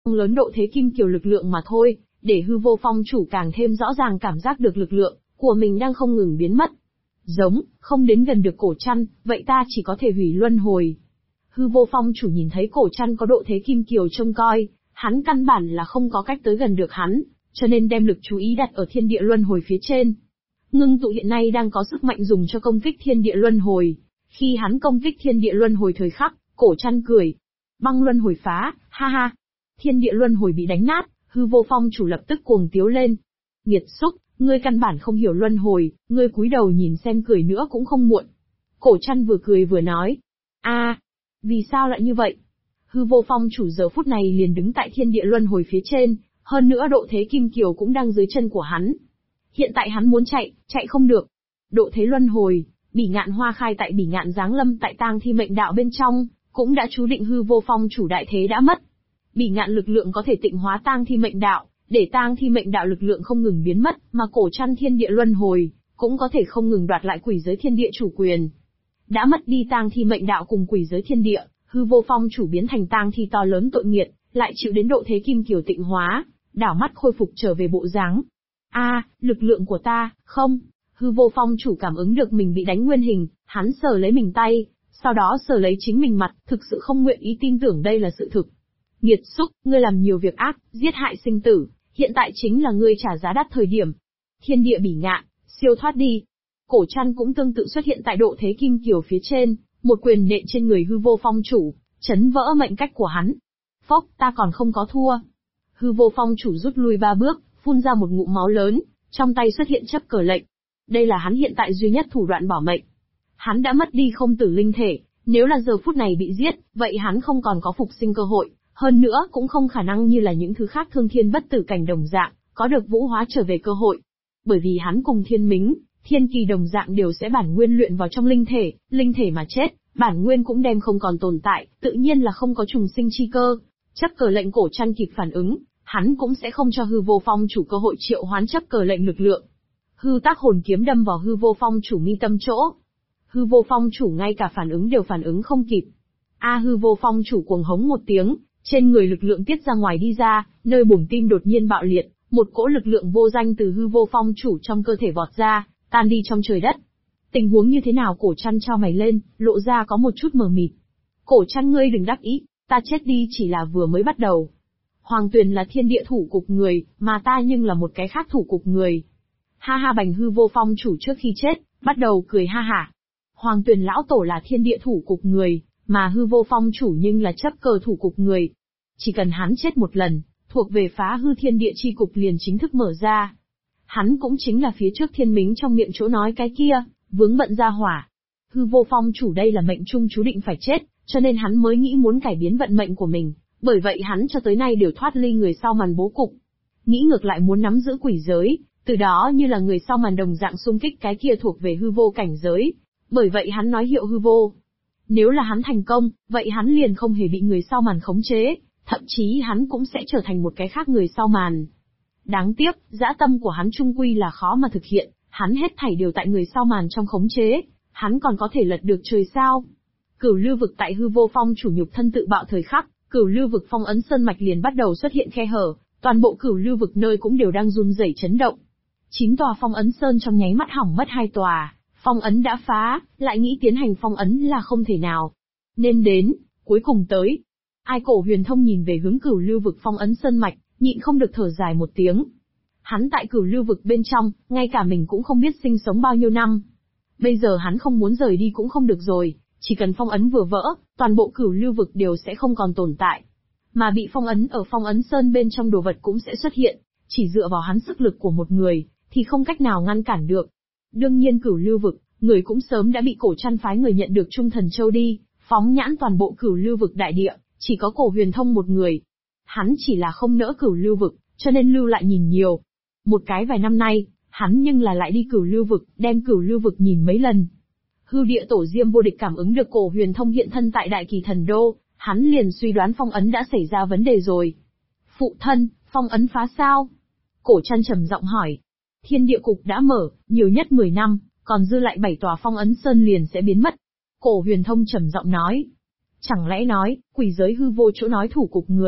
lớn độ thế kim kiều lực lượng mà thôi, để hư vô phong chủ càng thêm rõ ràng cảm giác được lực lượng của mình đang không ngừng biến mất. Giống, không đến gần được cổ trăn, vậy ta chỉ có thể hủy luân hồi. Hư vô phong chủ nhìn thấy cổ trăn có độ thế kim kiều trông coi, hắn căn bản là không có cách tới gần được hắn, cho nên đem lực chú ý đặt ở thiên địa luân hồi phía trên. Ngưng tụ hiện nay đang có sức mạnh dùng cho công kích thiên địa luân hồi. Khi hắn công kích thiên địa luân hồi thời khắc, cổ trăn cười. Băng luân hồi phá, ha ha. Thiên địa luân hồi bị đánh nát, hư vô phong chủ lập tức cuồng tiếu lên. Nghiệt xúc, ngươi căn bản không hiểu luân hồi, ngươi cúi đầu nhìn xem cười nữa cũng không muộn. Cổ trăn vừa cười vừa nói. Vì sao lại như vậy? Hư vô phong chủ giờ phút này liền đứng tại thiên địa luân hồi phía trên, hơn nữa độ thế kim kiều cũng đang dưới chân của hắn. Hiện tại hắn muốn chạy, chạy không được. Độ thế luân hồi, bỉ ngạn hoa khai tại bỉ ngạn giáng lâm tại tang thi mệnh đạo bên trong, cũng đã chú định hư vô phong chủ đại thế đã mất. Bỉ ngạn lực lượng có thể tịnh hóa tang thi mệnh đạo, để tang thi mệnh đạo lực lượng không ngừng biến mất, mà cổ trăn thiên địa luân hồi, cũng có thể không ngừng đoạt lại quỷ giới thiên địa chủ quyền. Đã mất đi tang thi mệnh đạo cùng quỷ giới thiên địa, hư vô phong chủ biến thành tang thi to lớn tội nghiệt, lại chịu đến độ thế kim kiều tịnh hóa, đảo mắt khôi phục trở về bộ dáng. Lực lượng của ta, không. Hư vô phong chủ cảm ứng được mình bị đánh nguyên hình, hắn sờ lấy mình tay, sau đó sờ lấy chính mình mặt, thực sự không nguyện ý tin tưởng đây là sự thực. Nghiệt xúc, ngươi làm nhiều việc ác, giết hại sinh tử, hiện tại chính là ngươi trả giá đắt thời điểm. Thiên địa bỉ ngạn, siêu thoát đi. Cổ trăn cũng tương tự xuất hiện tại độ thế kim kiều phía trên, một quyền nện trên người hư vô phong chủ, chấn vỡ mệnh cách của hắn. Phốc, ta còn không có thua. Hư vô phong chủ rút lui 3 bước, phun ra một ngụm máu lớn, trong tay xuất hiện chấp cờ lệnh. Đây là hắn hiện tại duy nhất thủ đoạn bảo mệnh. Hắn đã mất đi không tử linh thể, nếu là giờ phút này bị giết, vậy hắn không còn có phục sinh cơ hội, hơn nữa cũng không khả năng như là những thứ khác thương thiên bất tử cảnh đồng dạng, có được vũ hóa trở về cơ hội. Bởi vì hắn cùng thiên mính, thiên kỳ đồng dạng đều sẽ bản nguyên luyện vào trong linh thể mà chết, bản nguyên cũng đem không còn tồn tại, tự nhiên là không có trùng sinh chi cơ. Chấp cờ lệnh cổ trăn kịp phản ứng, hắn cũng sẽ không cho hư vô phong chủ cơ hội triệu hoán chấp cờ lệnh lực lượng. Hư tác hồn kiếm đâm vào hư vô phong chủ mi tâm chỗ. Hư vô phong chủ ngay cả phản ứng đều phản ứng không kịp. Hư vô phong chủ cuồng hống một tiếng, trên người lực lượng tiết ra ngoài đi ra, nơi buồng tim đột nhiên bạo liệt, một cỗ lực lượng vô danh từ hư vô phong chủ trong cơ thể vọt ra, tan đi trong trời đất. Tình huống như thế nào? Cổ trăn trao mày lên, lộ ra có một chút mờ mịt. Cổ trăn, ngươi đừng đắc ý, ta chết đi chỉ là vừa mới bắt đầu. Hoàng Tuyền là thiên địa thủ cục người, mà ta nhưng là một cái khác thủ cục người. Ha ha, bành hư vô phong chủ trước khi chết, bắt đầu cười ha hả. Hoàng Tuyền lão tổ là thiên địa thủ cục người, mà hư vô phong chủ nhưng là chấp cờ thủ cục người. Chỉ cần hắn chết một lần, thuộc về phá hư thiên địa chi cục liền chính thức mở ra. Hắn cũng chính là phía trước thiên mính trong miệng chỗ nói cái kia, vướng bận ra hỏa. Hư vô phong chủ đây là mệnh trung chú định phải chết, cho nên hắn mới nghĩ muốn cải biến vận mệnh của mình, bởi vậy hắn cho tới nay đều thoát ly người sau màn bố cục. Nghĩ ngược lại muốn nắm giữ quỷ giới, từ đó như là người sau màn đồng dạng xung kích cái kia thuộc về hư vô cảnh giới. Bởi vậy hắn nói hiệu hư vô. Nếu là hắn thành công, vậy hắn liền không hề bị người sau màn khống chế, thậm chí hắn cũng sẽ trở thành một cái khác người sau màn. Đáng tiếc, dã tâm của hắn chung quy là khó mà thực hiện, hắn hết thảy đều tại người sau màn trong khống chế, hắn còn có thể lật được trời sao. Cửu lưu vực tại hư vô phong chủ nhục thân tự bạo thời khắc, cửu lưu vực phong ấn sơn mạch liền bắt đầu xuất hiện khe hở, toàn bộ cửu lưu vực nơi cũng đều đang run rẩy chấn động. 9 tòa phong ấn sơn trong nháy mắt hỏng mất 2 tòa, phong ấn đã phá, lại nghĩ tiến hành phong ấn là không thể nào. Nên đến, cuối cùng tới. Ai Cổ Huyền Thông nhìn về hướng cửu lưu vực phong ấn sơn mạch, nhịn không được thở dài một tiếng. Hắn tại cửu lưu vực bên trong, ngay cả mình cũng không biết sinh sống bao nhiêu năm. Bây giờ hắn không muốn rời đi cũng không được rồi, chỉ cần phong ấn vừa vỡ, toàn bộ cửu lưu vực đều sẽ không còn tồn tại. Mà bị phong ấn ở phong ấn sơn bên trong đồ vật cũng sẽ xuất hiện, chỉ dựa vào hắn sức lực của một người, thì không cách nào ngăn cản được. Đương nhiên cửu lưu vực, người cũng sớm đã bị Cổ Trăn phái người nhận được Trung Thần Châu đi, phóng nhãn toàn bộ cửu lưu vực đại địa, chỉ có Cổ Huyền Thông một người. Hắn chỉ là không nỡ cửu lưu vực, cho nên lưu lại nhìn nhiều. Một cái vài năm nay, hắn nhưng là lại đi cửu lưu vực, đem cửu lưu vực nhìn mấy lần. Hư địa tổ Diêm vô địch cảm ứng được Cổ Huyền Thông hiện thân tại Đại Kỳ Thần Đô, hắn liền suy đoán phong ấn đã xảy ra vấn đề rồi. Phụ thân, phong ấn phá sao? Cổ Trăn trầm giọng hỏi. Thiên địa cục đã mở, nhiều nhất 10 năm, còn dư lại 7 tòa phong ấn sơn liền sẽ biến mất. Cổ Huyền Thông trầm giọng nói. Chẳng lẽ nói, quỷ giới hư vô chỗ nói thủ cục người,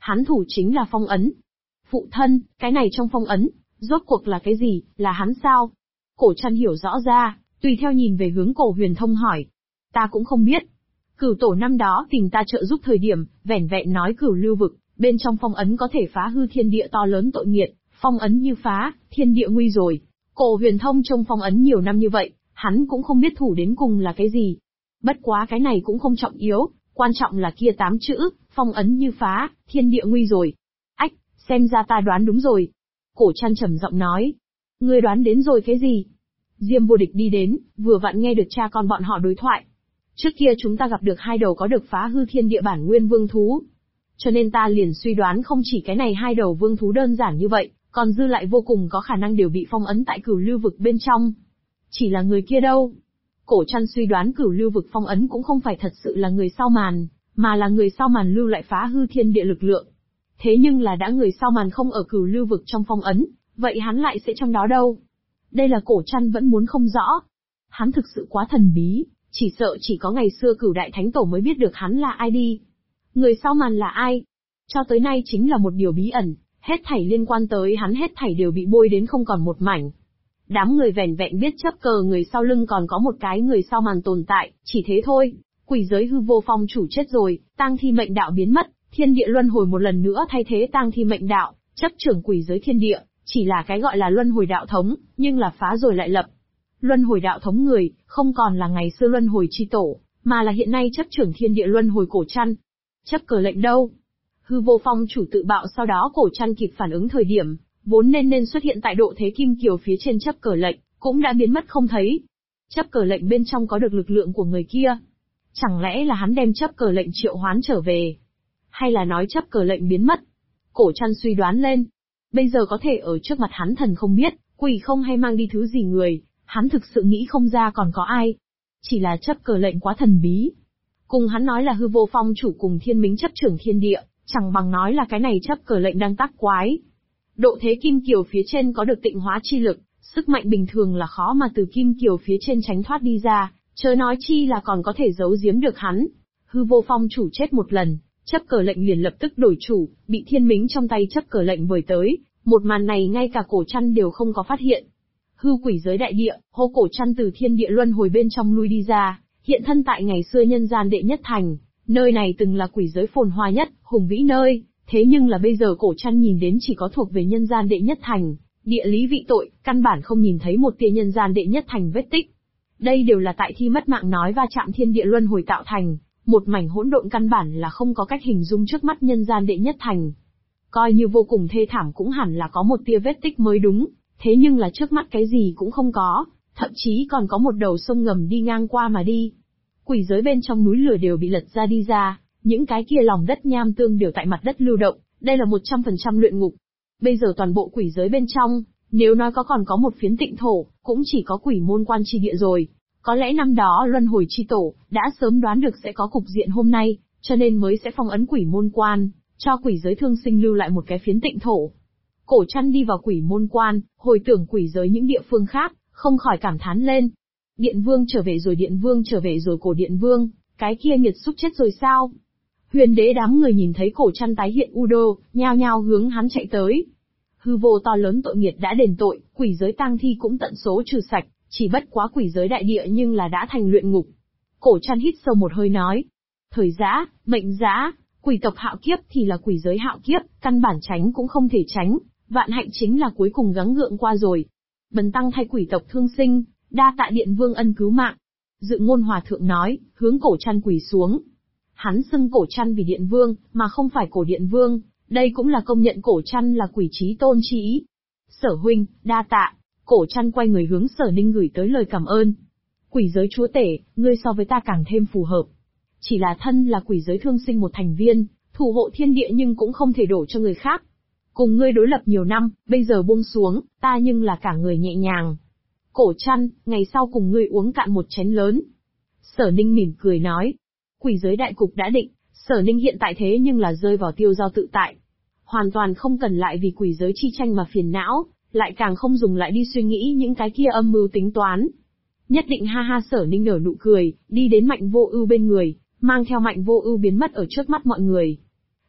Hắn thủ chính là phong ấn. Phụ thân, cái này trong phong ấn, rốt cuộc là cái gì, là hắn sao? Cổ Trăn hiểu rõ ra, tùy theo nhìn về hướng Cổ Huyền Thông hỏi. Ta cũng không biết. Cửu tổ năm đó tìm ta trợ giúp thời điểm, vẻn vẹn nói cửu lưu vực, bên trong phong ấn có thể phá hư thiên địa to lớn tội nghiệt, phong ấn như phá, thiên địa nguy rồi. Cổ Huyền Thông trông phong ấn nhiều năm như vậy, hắn cũng không biết thủ đến cùng là cái gì. Bất quá cái này cũng không trọng yếu, quan trọng là kia 8 chữ, phong ấn như phá, thiên địa nguy rồi. Ách, xem ra ta đoán đúng rồi. Cổ Trăn trầm giọng nói. Ngươi đoán đến rồi cái gì? Diêm Vô Địch đi đến, vừa vặn nghe được cha con bọn họ đối thoại. Trước kia chúng ta gặp được 2 đầu có được phá hư thiên địa bản nguyên vương thú. Cho nên ta liền suy đoán không chỉ cái này 2 đầu vương thú đơn giản như vậy, còn dư lại vô cùng có khả năng đều bị phong ấn tại cửu lưu vực bên trong. Chỉ là người kia đâu? Cổ Trăn suy đoán cửu lưu vực phong ấn cũng không phải thật sự là người sau màn, mà là người sau màn lưu lại phá hư thiên địa lực lượng. Thế nhưng là đã người sau màn không ở cửu lưu vực trong phong ấn, vậy hắn lại sẽ trong đó đâu? Đây là Cổ Trăn vẫn muốn không rõ. Hắn thực sự quá thần bí, chỉ sợ chỉ có ngày xưa Cửu Đại Thánh Tổ mới biết được hắn là ai đi. Người sau màn là ai? Cho tới nay chính là một điều bí ẩn, hết thảy liên quan tới hắn hết thảy đều bị bôi đến không còn một mảnh. Đám người vẻn vẹn biết chấp cờ người sau lưng còn có một cái người sau màn tồn tại, chỉ thế thôi. Quỷ giới hư vô phong chủ chết rồi, tang thi mệnh đạo biến mất, thiên địa luân hồi một lần nữa thay thế tang thi mệnh đạo, chấp trưởng quỷ giới thiên địa, chỉ là cái gọi là luân hồi đạo thống, nhưng là phá rồi lại lập. Luân hồi đạo thống người, không còn là ngày xưa luân hồi chi tổ, mà là hiện nay chấp trưởng thiên địa luân hồi Cổ Trăn. Chấp cờ lệnh đâu? Hư vô phong chủ tự bạo sau đó Cổ Trăn kịp phản ứng thời điểm, vốn nên xuất hiện tại độ thế kim kiều phía trên chấp cờ lệnh, cũng đã biến mất không thấy. Chấp cờ lệnh bên trong có được lực lượng của người kia. Chẳng lẽ là hắn đem chấp cờ lệnh triệu hoán trở về? Hay là nói chấp cờ lệnh biến mất? Cổ Trăn suy đoán lên. Bây giờ có thể ở trước mặt hắn thần không biết, quỷ không hay mang đi thứ gì người, hắn thực sự nghĩ không ra còn có ai. Chỉ là chấp cờ lệnh quá thần bí. Cùng hắn nói là hư vô phong chủ cùng thiên minh chấp trưởng thiên địa, chẳng bằng nói là cái này chấp cờ lệnh đang tác quái. Độ thế kim kiều phía trên có được tịnh hóa chi lực, sức mạnh bình thường là khó mà từ kim kiều phía trên tránh thoát đi ra, chớ nói chi là còn có thể giấu giếm được hắn. Hư vô phong chủ chết một lần, chấp cờ lệnh liền lập tức đổi chủ, bị thiên minh trong tay chấp cờ lệnh vời tới, một màn này ngay cả Cổ Trăn đều không có phát hiện. Hư quỷ giới đại địa, hô Cổ Trăn từ thiên địa luân hồi bên trong lui đi ra, hiện thân tại ngày xưa nhân gian đệ nhất thành, nơi này từng là quỷ giới phồn hoa nhất, hùng vĩ nơi, thế nhưng là bây giờ Cổ Trăn nhìn đến chỉ có thuộc về nhân gian đệ nhất thành, địa lý vị tội, căn bản không nhìn thấy một tia nhân gian đệ nhất thành vết tích. Đây đều là tại thi mất mạng nói va chạm thiên địa luân hồi tạo thành, một mảnh hỗn độn căn bản là không có cách hình dung trước mắt nhân gian đệ nhất thành. Coi như vô cùng thê thảm cũng hẳn là có một tia vết tích mới đúng, thế nhưng là trước mắt cái gì cũng không có, thậm chí còn có một đầu sông ngầm đi ngang qua mà đi. Quỷ giới bên trong núi lửa đều bị lật ra đi ra, những cái kia lòng đất nham tương đều tại mặt đất lưu động, đây là 100% luyện ngục. Bây giờ toàn bộ quỷ giới bên trong, nếu nói còn có một phiến tịnh thổ, cũng chỉ có quỷ môn quan chi địa rồi. Có lẽ năm đó luân hồi chi tổ, đã sớm đoán được sẽ có cục diện hôm nay, cho nên mới sẽ phong ấn quỷ môn quan, cho quỷ giới thương sinh lưu lại một cái phiến tịnh thổ. Cổ Trăn đi vào quỷ môn quan, hồi tưởng quỷ giới những địa phương khác, không khỏi cảm thán lên. Điện Vương trở về rồi, Điện Vương trở về rồi, Cổ Điện Vương, cái kia nghiệt xúc chết rồi sao? Huyền đế đám người nhìn thấy Cổ Trăn tái hiện Udo, nhao nhao hướng hắn chạy tới. Hư vô to lớn tội nghiệt đã đền tội, quỷ giới tang thi cũng tận số trừ sạch, chỉ bất quá quỷ giới đại địa nhưng là đã thành luyện ngục. Cổ Trăn hít sâu một hơi nói. Thời giã, mệnh giã, quỷ tộc hạo kiếp thì là quỷ giới hạo kiếp, căn bản tránh cũng không thể tránh, vạn hạnh chính là cuối cùng gắng gượng qua rồi. Bần tăng thay quỷ tộc thương sinh, đa tạ Điện Vương ân cứu mạng. Dự Ngôn Hòa Thượng nói, hướng Cổ Trăn quỳ xuống. Hắn xưng Cổ Trăn vì Điện Vương, mà không phải Cổ Điện Vương, đây cũng là công nhận Cổ Trăn là quỷ chí tôn chi ý. Sở huynh, đa tạ. Cổ Trăn quay người hướng Sở Ninh gửi tới lời cảm ơn. Quỷ giới chúa tể, ngươi so với ta càng thêm phù hợp. Chỉ là thân là quỷ giới thương sinh một thành viên, thủ hộ thiên địa nhưng cũng không thể đổ cho người khác. Cùng ngươi đối lập nhiều năm, bây giờ buông xuống, ta nhưng là cả người nhẹ nhàng. Cổ Trăn, ngày sau cùng ngươi uống cạn một chén lớn. Sở Ninh mỉm cười nói. Quỷ giới đại cục đã định, Sở Ninh hiện tại thế nhưng là rơi vào tiêu giao tự tại. Hoàn toàn không cần lại vì quỷ giới chi tranh mà phiền não, lại càng không dùng lại đi suy nghĩ những cái kia âm mưu tính toán. Nhất định ha ha. Sở Ninh nở nụ cười, đi đến Mạnh Vô Ưu bên người, mang theo Mạnh Vô Ưu biến mất ở trước mắt mọi người.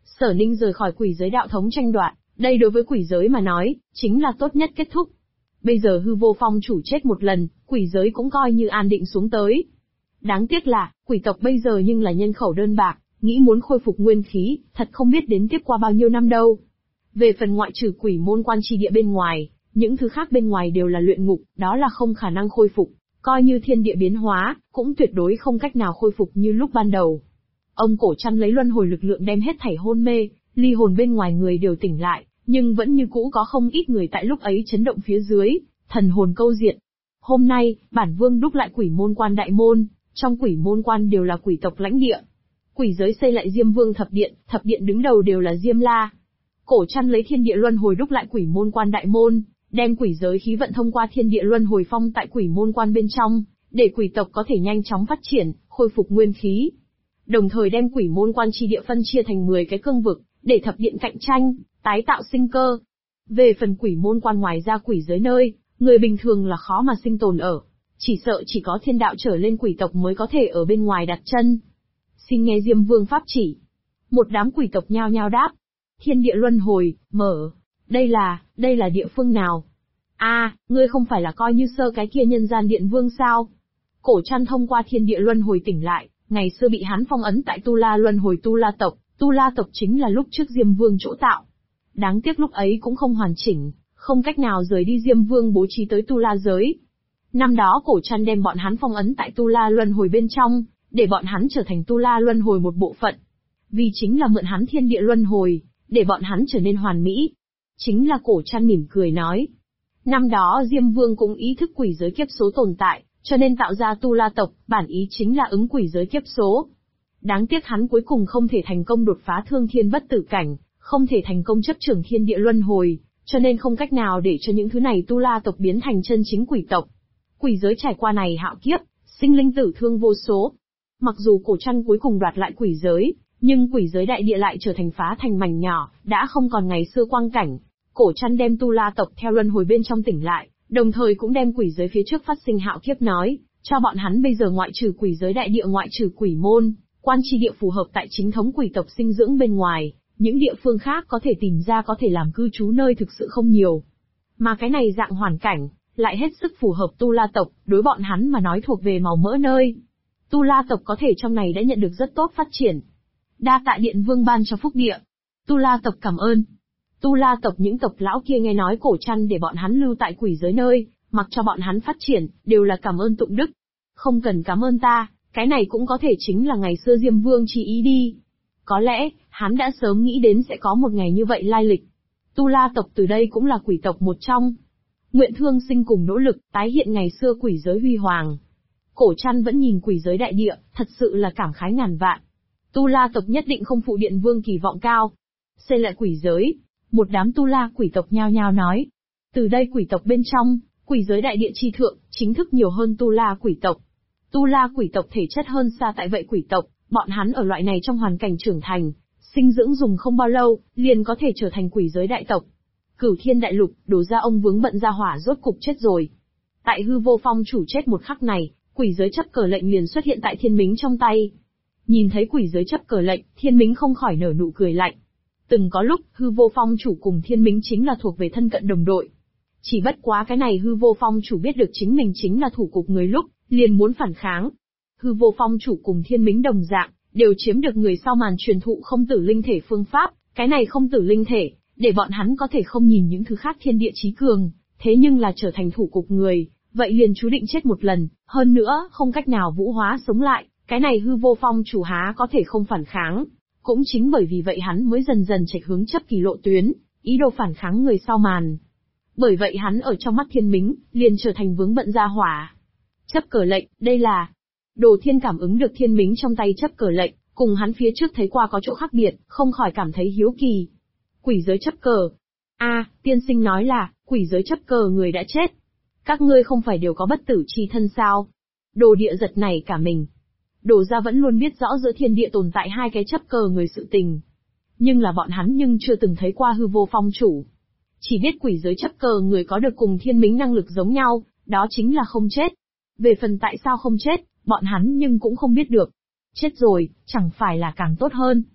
Sở Ninh rời khỏi quỷ giới đạo thống tranh đoạt, đây đối với quỷ giới mà nói, chính là tốt nhất kết thúc. Bây giờ Hư Vô Phong chủ chết một lần, quỷ giới cũng coi như an định xuống tới. Đáng tiếc là, quỷ tộc bây giờ nhưng là nhân khẩu đơn bạc, nghĩ muốn khôi phục nguyên khí, thật không biết đến tiếp qua bao nhiêu năm đâu. Về phần ngoại trừ quỷ môn quan chi địa bên ngoài, những thứ khác bên ngoài đều là luyện ngục, đó là không khả năng khôi phục, coi như thiên địa biến hóa, cũng tuyệt đối không cách nào khôi phục như lúc ban đầu. Ông Cổ Trăn lấy luân hồi lực lượng đem hết thảy hôn mê, ly hồn bên ngoài người đều tỉnh lại, nhưng vẫn như cũ có không ít người tại lúc ấy chấn động phía dưới, thần hồn câu diện. Hôm nay, bản vương đúc lại quỷ môn quan đại môn, trong quỷ môn quan đều là quỷ tộc lãnh địa. Quỷ giới xây lại Diêm Vương thập điện đứng đầu đều là Diêm La. Cổ Trăn lấy thiên địa luân hồi đúc lại quỷ môn quan đại môn, đem quỷ giới khí vận thông qua thiên địa luân hồi phong tại quỷ môn quan bên trong, để quỷ tộc có thể nhanh chóng phát triển, khôi phục nguyên khí. Đồng thời đem quỷ môn quan chi địa phân chia thành 10 cái cương vực, để thập điện cạnh tranh, tái tạo sinh cơ. Về phần quỷ môn quan ngoài ra quỷ giới nơi, người bình thường là khó mà sinh tồn ở. Chỉ sợ chỉ có thiên đạo trở lên quỷ tộc mới có thể ở bên ngoài đặt chân. Xin nghe Diêm Vương pháp chỉ. Một đám quỷ tộc nhao nhao đáp. Thiên địa luân hồi, mở. Đây là địa phương nào? Ngươi không phải là coi như sơ cái kia nhân gian điện vương sao? Cổ Trăn thông qua thiên địa luân hồi tỉnh lại, ngày xưa bị hắn phong ấn tại Tu La luân hồi Tu La tộc chính là lúc trước Diêm Vương chỗ tạo. Đáng tiếc lúc ấy cũng không hoàn chỉnh, không cách nào rời đi Diêm Vương bố trí tới Tu La giới. Năm đó Cổ Trăn đem bọn hắn phong ấn tại Tu La luân hồi bên trong, để bọn hắn trở thành Tu La luân hồi một bộ phận. Vì chính là mượn hắn thiên địa luân hồi, để bọn hắn trở nên hoàn mỹ. Chính là Cổ Trăn mỉm cười nói. Năm đó Diêm Vương cũng ý thức quỷ giới kiếp số tồn tại, cho nên tạo ra Tu La tộc, bản ý chính là ứng quỷ giới kiếp số. Đáng tiếc hắn cuối cùng không thể thành công đột phá thương thiên bất tử cảnh, không thể thành công chấp trưởng thiên địa luân hồi, cho nên không cách nào để cho những thứ này Tu La tộc biến thành chân chính quỷ tộc. Quỷ giới trải qua này hạo kiếp, sinh linh tử thương vô số. Mặc dù Cổ Trăn cuối cùng đoạt lại quỷ giới, nhưng quỷ giới đại địa lại trở thành phá thành mảnh nhỏ, đã không còn ngày xưa quang cảnh. Cổ Trăn đem Tu La tộc theo luân hồi bên trong tỉnh lại, đồng thời cũng đem quỷ giới phía trước phát sinh hạo kiếp nói, cho bọn hắn bây giờ ngoại trừ quỷ giới đại địa ngoại trừ quỷ môn, quan chi địa phù hợp tại chính thống quỷ tộc sinh dưỡng bên ngoài, những địa phương khác có thể tìm ra có thể làm cư trú nơi thực sự không nhiều. Mà cái này dạng hoàn cảnh, lại hết sức phù hợp Tu La tộc, đối bọn hắn mà nói thuộc về màu mỡ nơi. Tu La tộc có thể trong này đã nhận được rất tốt phát triển. Đa tạ Điện Vương ban cho phúc địa. Tu La tộc cảm ơn. Tu La tộc những tộc lão kia nghe nói Cổ Trăn để bọn hắn lưu tại quỷ giới nơi, mặc cho bọn hắn phát triển, đều là cảm ơn tụng đức. Không cần cảm ơn ta, cái này cũng có thể chính là ngày xưa Diêm Vương chỉ ý đi. Có lẽ, hắn đã sớm nghĩ đến sẽ có một ngày như vậy lai lịch. Tu La tộc từ đây cũng là quỷ tộc một trong. Nguyện thương sinh cùng nỗ lực, tái hiện ngày xưa quỷ giới huy hoàng. Cổ Trăn vẫn nhìn quỷ giới đại địa, thật sự là cảm khái ngàn vạn. Tu La tộc nhất định không phụ Điện Vương kỳ vọng cao. Xây lại quỷ giới, một đám Tu La quỷ tộc nhao nhao nói. Từ đây quỷ tộc bên trong, quỷ giới đại địa chi thượng, chính thức nhiều hơn Tu La quỷ tộc. Tu La quỷ tộc thể chất hơn xa tại vậy quỷ tộc, bọn hắn ở loại này trong hoàn cảnh trưởng thành, sinh dưỡng dùng không bao lâu, liền có thể trở thành quỷ giới đại tộc. Cửu Thiên đại lục, đổ ra ông vướng bận ra hỏa rốt cục chết rồi. Tại Hư Vô Phong chủ chết một khắc này, quỷ giới chấp cờ lệnh liền xuất hiện tại Thiên Mính trong tay. Nhìn thấy quỷ giới chấp cờ lệnh, Thiên Mính không khỏi nở nụ cười lạnh. Từng có lúc, Hư Vô Phong chủ cùng Thiên Mính chính là thuộc về thân cận đồng đội. Chỉ bất quá cái này Hư Vô Phong chủ biết được chính mình chính là thủ cục người lúc, liền muốn phản kháng. Hư Vô Phong chủ cùng Thiên Mính đồng dạng, đều chiếm được người sau màn truyền thụ không tử linh thể phương pháp, cái này không tử linh thể, để bọn hắn có thể không nhìn những thứ khác thiên địa chí cường, thế nhưng là trở thành thủ cục người, vậy liền chú định chết một lần, hơn nữa, không cách nào vũ hóa sống lại, cái này Hư Vô Phong chủ há có thể không phản kháng. Cũng chính bởi vì vậy hắn mới dần dần chệch hướng chấp kỳ lộ tuyến, ý đồ phản kháng người sau màn. Bởi vậy hắn ở trong mắt Thiên Mính, liền trở thành vướng bận ra hỏa. Chấp cờ lệnh, đây là... Đồ Thiên cảm ứng được Thiên Mính trong tay chấp cờ lệnh, cùng hắn phía trước thấy qua có chỗ khác biệt, không khỏi cảm thấy hiếu kỳ. Quỷ giới chấp cờ. Tiên sinh nói là, quỷ giới chấp cờ người đã chết. Các ngươi không phải đều có bất tử chi thân sao? Đồ Địa giật nảy cả mình. Đồ gia vẫn luôn biết rõ giữa thiên địa tồn tại hai cái chấp cờ người sự tình. Nhưng là bọn hắn chưa từng thấy qua Hư Vô Phong chủ. Chỉ biết quỷ giới chấp cờ người có được cùng Thiên Mính năng lực giống nhau, đó chính là không chết. Về phần tại sao không chết, bọn hắn cũng không biết được. Chết rồi, chẳng phải là càng tốt hơn.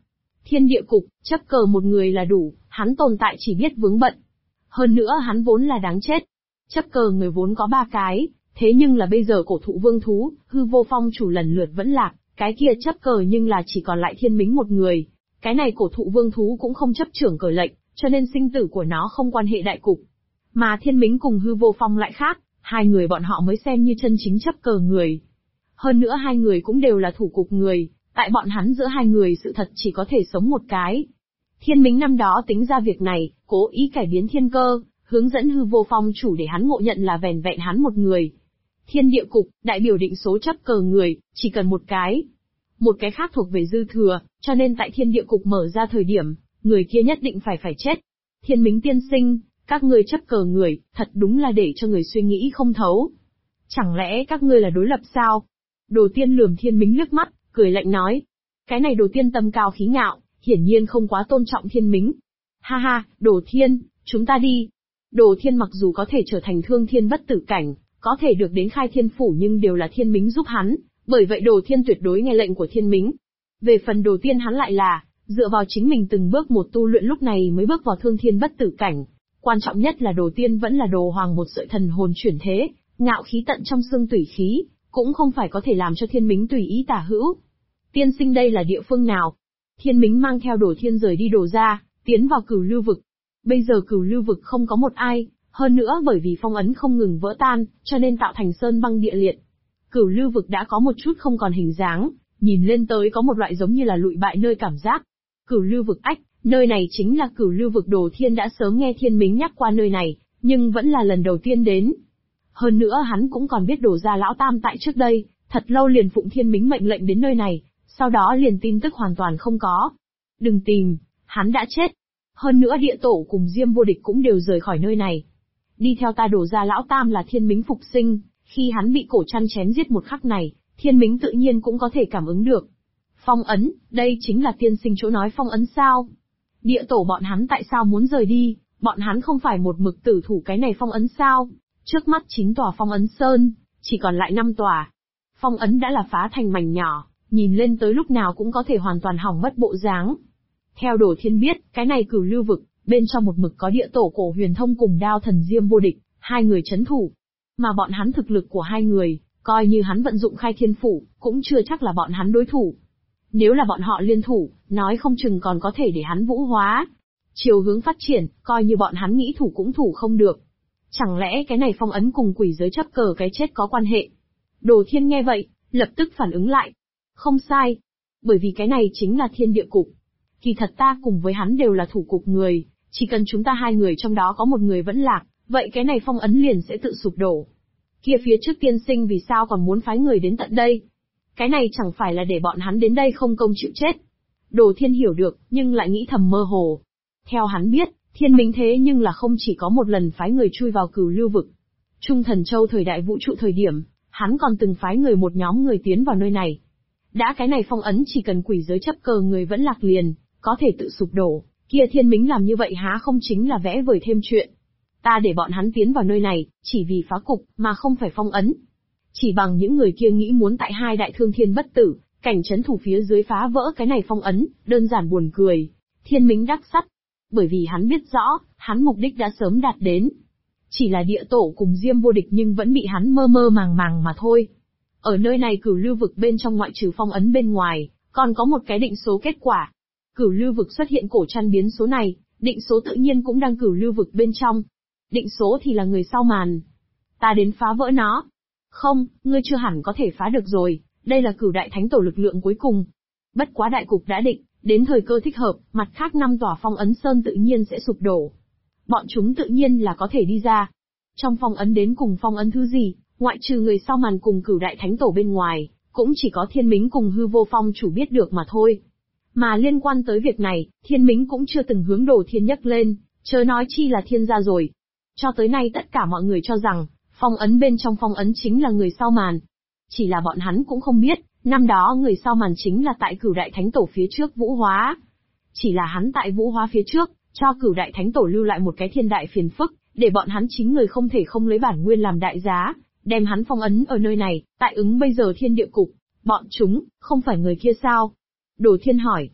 Thiên địa cục, chấp cờ một người là đủ, hắn tồn tại chỉ biết vướng bận. Hơn nữa hắn vốn là đáng chết. Chấp cờ người vốn có 3 cái, thế nhưng là bây giờ cổ thụ vương thú, hư vô phong chủ lần lượt vẫn lạc, cái kia chấp cờ nhưng là chỉ còn lại thiên mính một người. Cái này cổ thụ vương thú cũng không chấp trưởng cờ lệnh, cho nên sinh tử của nó không quan hệ đại cục. Mà thiên mính cùng hư vô phong lại khác, hai người bọn họ mới xem như chân chính chấp cờ người. Hơn nữa hai người cũng đều là thủ cục người, tại bọn hắn giữa hai người sự thật chỉ có thể sống một cái. Thiên mính năm đó tính ra việc này, cố ý cải biến thiên cơ, hướng dẫn hư vô phong chủ để hắn ngộ nhận là vẻn vẹn hắn một người. Thiên địa cục, đại biểu định số chấp cờ người, chỉ cần một cái. Một cái khác thuộc về dư thừa, cho nên tại thiên địa cục mở ra thời điểm, người kia nhất định phải chết. Thiên mính tiên sinh, các ngươi chấp cờ người, thật đúng là để cho người suy nghĩ không thấu. Chẳng lẽ các ngươi là đối lập sao? Đồ Tiên lườm thiên mính liếc mắt, cười lạnh nói. Cái này Đồ Tiên tâm cao khí ngạo, hiển nhiên không quá tôn trọng thiên mính. Ha ha, Đồ Thiên, chúng ta đi. Đồ Thiên mặc dù có thể trở thành thương thiên bất tử cảnh, có thể được đến khai thiên phủ nhưng đều là thiên mính giúp hắn, bởi vậy Đồ Thiên tuyệt đối nghe lệnh của thiên mính. Về phần Đồ Tiên hắn lại là, dựa vào chính mình từng bước một tu luyện lúc này mới bước vào thương thiên bất tử cảnh. Quan trọng nhất là Đồ Tiên vẫn là Đồ Hoàng một sợi thần hồn chuyển thế, ngạo khí tận trong xương tủy khí, cũng không phải có thể làm cho thiên mính tùy ý tả hữu. Tiên sinh đây là địa phương nào? Thiên mính mang theo Đồ Thiên rời đi Đồ ra, tiến vào Cửu Lưu vực. Bây giờ Cửu Lưu vực không có một ai, hơn nữa bởi vì phong ấn không ngừng vỡ tan, cho nên tạo thành sơn băng địa liệt. Cửu Lưu vực đã có một chút không còn hình dáng, nhìn lên tới có một loại giống như là lụi bại nơi cảm giác. Cửu Lưu vực ách, nơi này chính là Cửu Lưu vực. Đồ Thiên đã sớm nghe thiên mính nhắc qua nơi này, nhưng vẫn là lần đầu tiên đến. Hơn nữa hắn cũng còn biết Đồ gia lão tam tại trước đây, thật lâu liền phụng thiên mính mệnh lệnh đến nơi này, sau đó liền tin tức hoàn toàn không có. Đừng tìm, hắn đã chết. Hơn nữa địa tổ cùng Diêm Vô Địch cũng đều rời khỏi nơi này. Đi theo ta. Đồ gia lão tam là thiên mính phục sinh, khi hắn bị cổ chăn chém giết một khắc này, thiên mính tự nhiên cũng có thể cảm ứng được. Phong ấn, đây chính là tiên sinh chỗ nói phong ấn sao? Địa tổ bọn hắn tại sao muốn rời đi, bọn hắn không phải một mực tử thủ cái này phong ấn sao? Trước mắt 9 tòa phong ấn sơn, chỉ còn lại 5 tòa. Phong ấn đã là phá thành mảnh nhỏ, nhìn lên tới lúc nào cũng có thể hoàn toàn hỏng mất bộ dáng. Theo Đồ Thiên biết, cái này Cửu Lưu vực, bên trong một mực có địa tổ Cổ Huyền Thông cùng Đao Thần Diêm Vô Địch, hai người chấn thủ. Mà bọn hắn thực lực của hai người, coi như hắn vận dụng khai thiên phủ, cũng chưa chắc là bọn hắn đối thủ. Nếu là bọn họ liên thủ, nói không chừng còn có thể để hắn vũ hóa. Chiều hướng phát triển, coi như bọn hắn nghĩ thủ cũng thủ không được. Chẳng lẽ cái này phong ấn cùng quỷ giới chấp cờ cái chết có quan hệ? Đồ Thiên nghe vậy, lập tức phản ứng lại. Không sai. Bởi vì cái này chính là thiên địa cục. Kỳ thật ta cùng với hắn đều là thủ cục người, chỉ cần chúng ta hai người trong đó có một người vẫn lạc, vậy cái này phong ấn liền sẽ tự sụp đổ. Kia phía trước tiên sinh vì sao còn muốn phái người đến tận đây? Cái này chẳng phải là để bọn hắn đến đây không công chịu chết. Đồ Thiên hiểu được, nhưng lại nghĩ thầm mơ hồ. Theo hắn biết, thiên mính thế nhưng là không chỉ có một lần phái người chui vào Cửu Lưu vực. Trung Thần Châu thời đại vũ trụ thời điểm, hắn còn từng phái người một nhóm người tiến vào nơi này. Đã cái này phong ấn chỉ cần quỷ giới chấp cờ người vẫn lạc liền, có thể tự sụp đổ, kia thiên mính làm như vậy há không chính là vẽ vời thêm chuyện. Ta để bọn hắn tiến vào nơi này, chỉ vì phá cục, mà không phải phong ấn. Chỉ bằng những người kia nghĩ muốn tại hai đại thương thiên bất tử, cảnh chấn thủ phía dưới phá vỡ cái này phong ấn, đơn giản buồn cười. Thiên mính đắc sắt. Bởi vì hắn biết rõ, hắn mục đích đã sớm đạt đến. Chỉ là địa tổ cùng Diêm Vô Địch nhưng vẫn bị hắn mơ mơ màng màng mà thôi. Ở nơi này Cửu Lưu vực bên trong ngoại trừ phong ấn bên ngoài, còn có một cái định số kết quả. Cửu Lưu vực xuất hiện cổ chăn biến số này, định số tự nhiên cũng đang Cửu Lưu vực bên trong. Định số thì là người sau màn. Ta đến phá vỡ nó. Không, ngươi chưa hẳn có thể phá được rồi, đây là Cửu Đại Thánh Tổ lực lượng cuối cùng. Bất quá đại cục đã định, đến thời cơ thích hợp, mặt khác 5 tòa phong ấn sơn tự nhiên sẽ sụp đổ. Bọn chúng tự nhiên là có thể đi ra. Trong phong ấn đến cùng phong ấn thứ gì, ngoại trừ người sau màn cùng Cửu Đại Thánh Tổ bên ngoài, cũng chỉ có thiên mính cùng hư vô phong chủ biết được mà thôi. Mà liên quan tới việc này, thiên mính cũng chưa từng hướng Đồ Thiên nhắc lên, chớ nói chi là thiên gia rồi. Cho tới nay tất cả mọi người cho rằng, phong ấn bên trong phong ấn chính là người sau màn. Chỉ là bọn hắn cũng không biết, năm đó người sau màn chính là tại Cửu Đại Thánh Tổ phía trước vũ hóa. Chỉ là hắn tại vũ hóa phía trước, cho Cửu Đại Thánh Tổ lưu lại một cái thiên đại phiền phức, để bọn hắn chính người không thể không lấy bản nguyên làm đại giá, đem hắn phong ấn ở nơi này, tại ứng bây giờ thiên địa cục. Bọn chúng, không phải người kia sao? Đồ Thiên hỏi.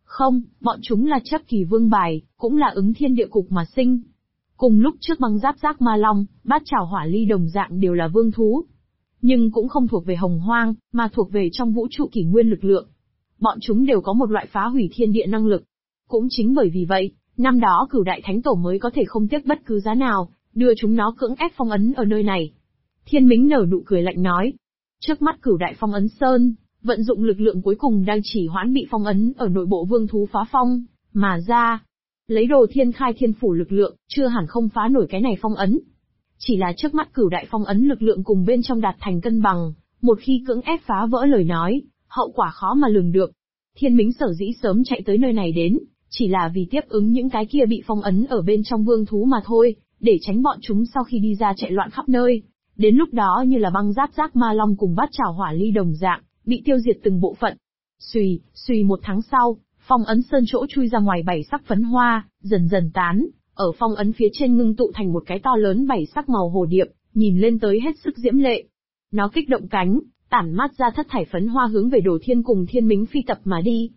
Không, bọn chúng là chấp kỳ vương bài, cũng là ứng thiên địa cục mà sinh. Cùng lúc trước băng giáp giác ma long, bát trảo hỏa ly đồng dạng đều là vương thú. Nhưng cũng không thuộc về hồng hoang, mà thuộc về trong vũ trụ kỷ nguyên lực lượng. Bọn chúng đều có một loại phá hủy thiên địa năng lực. Cũng chính bởi vì vậy, năm đó Cửu Đại Thánh Tổ mới có thể không tiếc bất cứ giá nào, đưa chúng nó cưỡng ép phong ấn ở nơi này. Thiên Mính nở nụ cười lạnh nói. Trước mắt Cửu Đại Phong Ấn Sơn, vận dụng lực lượng cuối cùng đang chỉ hoãn bị phong ấn ở nội bộ vương thú phá phong, mà ra. Lấy Đồ Thiên Khai Thiên Phủ lực lượng, chưa hẳn không phá nổi cái này phong ấn. Chỉ là trước mắt Cửu Đại Phong Ấn lực lượng cùng bên trong đạt thành cân bằng, một khi cưỡng ép phá vỡ lời nói, hậu quả khó mà lường được. Thiên Mính sở dĩ sớm chạy tới nơi này đến, chỉ là vì tiếp ứng những cái kia bị phong ấn ở bên trong vương thú mà thôi, để tránh bọn chúng sau khi đi ra chạy loạn khắp nơi. Đến lúc đó như là băng giáp giác ma long cùng bát trảo hỏa ly đồng dạng, bị tiêu diệt từng bộ phận. Xùy một tháng sau, phong ấn sơn chỗ chui ra ngoài 7 sắc phấn hoa, dần dần tán, ở phong ấn phía trên ngưng tụ thành một cái to lớn 7 sắc màu hồ điệp, nhìn lên tới hết sức diễm lệ. Nó kích động cánh, tản mát ra thất thải phấn hoa hướng về Đồ Thiên cùng Thiên Mính phi tập mà đi.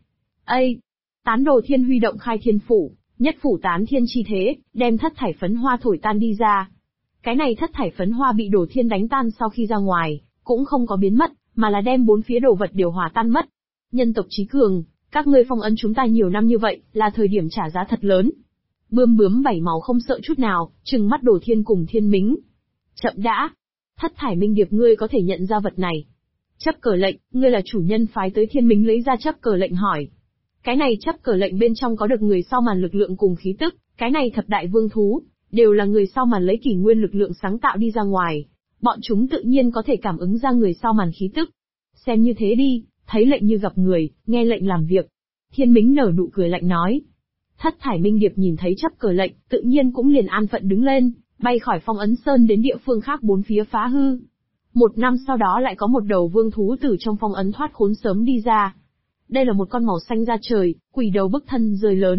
Tán Đồ Thiên huy động khai thiên phủ, nhất phủ tán thiên chi thế, đem thất thải phấn hoa thổi tan đi ra. Cái này thất thải phấn hoa bị Đồ Thiên đánh tan sau khi ra ngoài, cũng không có biến mất, mà là đem bốn phía đồ vật điều hòa tan mất. Nhân tộc trí cường, các ngươi phong ấn chúng ta nhiều năm như vậy, là thời điểm trả giá thật lớn. Bươm bướm 7 màu không sợ chút nào, trừng mắt Đồ Thiên cùng Thiên Mính. Chậm đã. Thất thải minh điệp ngươi có thể nhận ra vật này. Chấp cờ lệnh, ngươi là chủ nhân phái tới Thiên Mính lấy ra chấp cờ lệnh hỏi. Cái này chấp cờ lệnh bên trong có được người sau màn lực lượng cùng khí tức, cái này thập đại vương thú, đều là người sau màn lấy kỷ nguyên lực lượng sáng tạo đi ra ngoài. Bọn chúng tự nhiên có thể cảm ứng ra người sau màn khí tức. Xem như thế đi, thấy lệnh như gặp người, nghe lệnh làm việc. Thiên Mính nở nụ cười lạnh nói. Thất thải minh điệp nhìn thấy chấp cờ lệnh, tự nhiên cũng liền an phận đứng lên, bay khỏi phong ấn sơn đến địa phương khác bốn phía phá hư. Một năm sau đó lại có một đầu vương thú từ trong phong ấn thoát khốn sớm đi ra. Đây là một con màu xanh da trời, quỷ đầu bức thân rơi lớn.